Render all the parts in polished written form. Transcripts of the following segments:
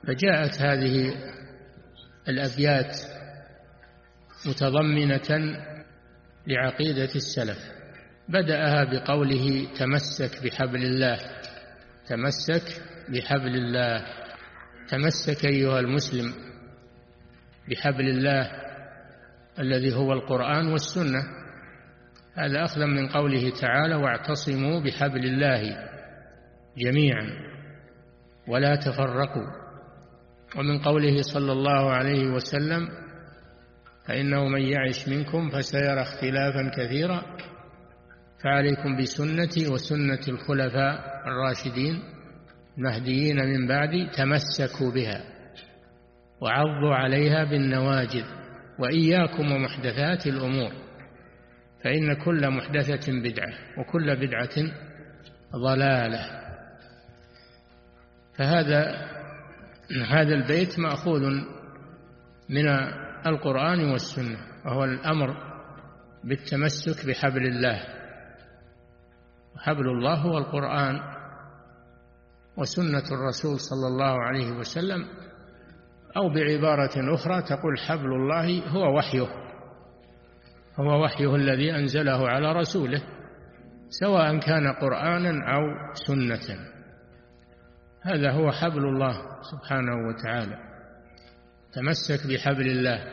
فجاءت هذه الأبيات متضمنة لعقيدة السلف. بدأها بقوله تمسك بحبل الله، تمسك بحبل الله. تمسك أيها المسلم بحبل الله الذي هو القرآن والسنة. هذا أخذا من قوله تعالى واعتصموا بحبل الله جميعا ولا تفرقوا، ومن قوله صلى الله عليه وسلم فإنه من يعش منكم فسيرى اختلافا كثيرا فعليكم بسنتي وسنة الخلفاء الراشدين المهديين من بعدي تمسكوا بها وعضوا عليها بالنواجذ وإياكم ومحدثات الأمور فإن كل محدثة بدعة وكل بدعة ضلالة. فهذا البيت مأخوذ من القرآن والسنة، وهو الأمر بالتمسك بحبل الله. وحبل الله هو القرآن وسنة الرسول صلى الله عليه وسلم، أو بعبارة أخرى تقول حبل الله هو وحيه الذي أنزله على رسوله، سواء كان قرآنا أو سنة. هذا هو حبل الله سبحانه وتعالى. تمسك بحبل الله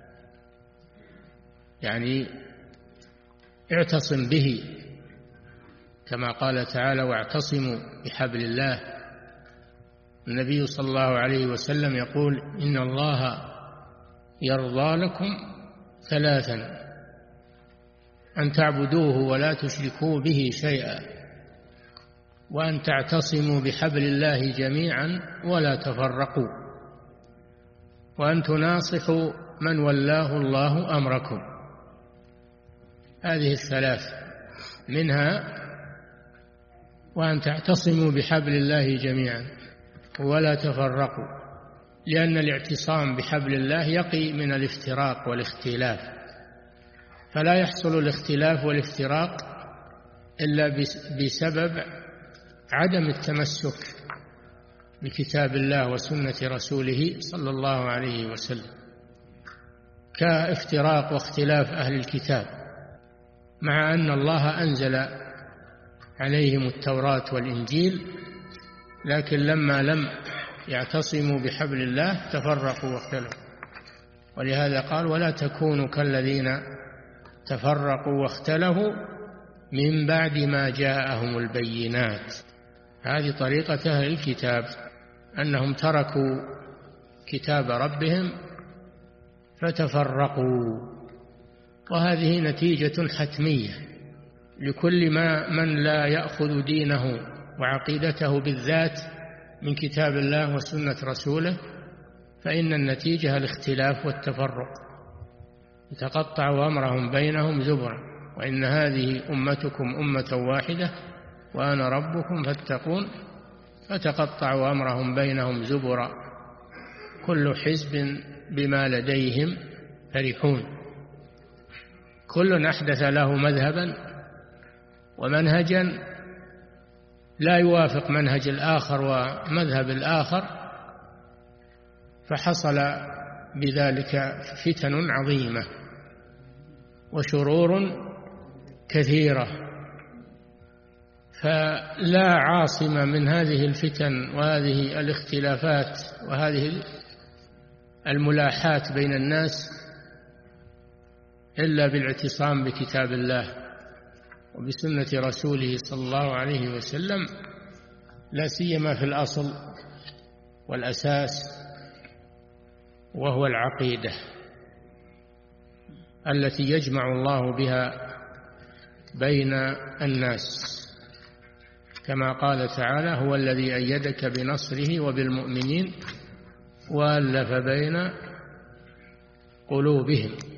يعني اعتصم به، كما قال تعالى واعتصموا بحبل الله. النبي صلى الله عليه وسلم يقول إن الله يرضى لكم ثلاثا: أن تعبدوه ولا تشركوا به شيئا، وأن تعتصموا بحبل الله جميعا ولا تفرقوا، وأن تناصحوا من ولاه الله أمركم. هذه الثلاث، منها وأن تعتصموا بحبل الله جميعا ولا تفرقوا، لأن الاعتصام بحبل الله يقي من الافتراق والاختلاف، فلا يحصل الاختلاف والافتراق إلا بسبب عدم التمسك بكتاب الله وسنة رسوله صلى الله عليه وسلم، كافتراق واختلاف أهل الكتاب، مع أن الله أنزل عليهم التوراة والإنجيل، لكن لما لم يعتصموا بحبل الله تفرقوا واختلفوا. ولهذا قال ولا تكونوا كالذين تفرقوا واختلفوا من بعد ما جاءهم البينات. هذه طريقة أهل الكتاب، أنهم تركوا كتاب ربهم فتفرقوا، وهذه نتيجة حتمية لكل من لا يأخذ دينه وعقيدته بالذات من كتاب الله وسنة رسوله، فإن النتيجة الاختلاف والتفرق، يتقطع أمرهم بينهم زبرا، وإن هذه أمتكم أمة واحدة وأنا ربكم فاتقون، فتقطعوا أمرهم بينهم زبرا كل حزب بما لديهم فرحون. كل أحدث له مذهبا ومنهجا لا يوافق منهج الآخر ومذهب الآخر، فحصل بذلك فتن عظيمة وشرور كثيرة. فلا عاصم من هذه الفتن وهذه الاختلافات وهذه الملاحات بين الناس إلا بالاعتصام بكتاب الله وبسنة رسوله صلى الله عليه وسلم، لا سيما في الأصل والأساس، وهو العقيدة التي يجمع الله بها بين الناس، كما قال تعالى هو الذي أيدك بنصره وبالمؤمنين وألف بين قلوبهم.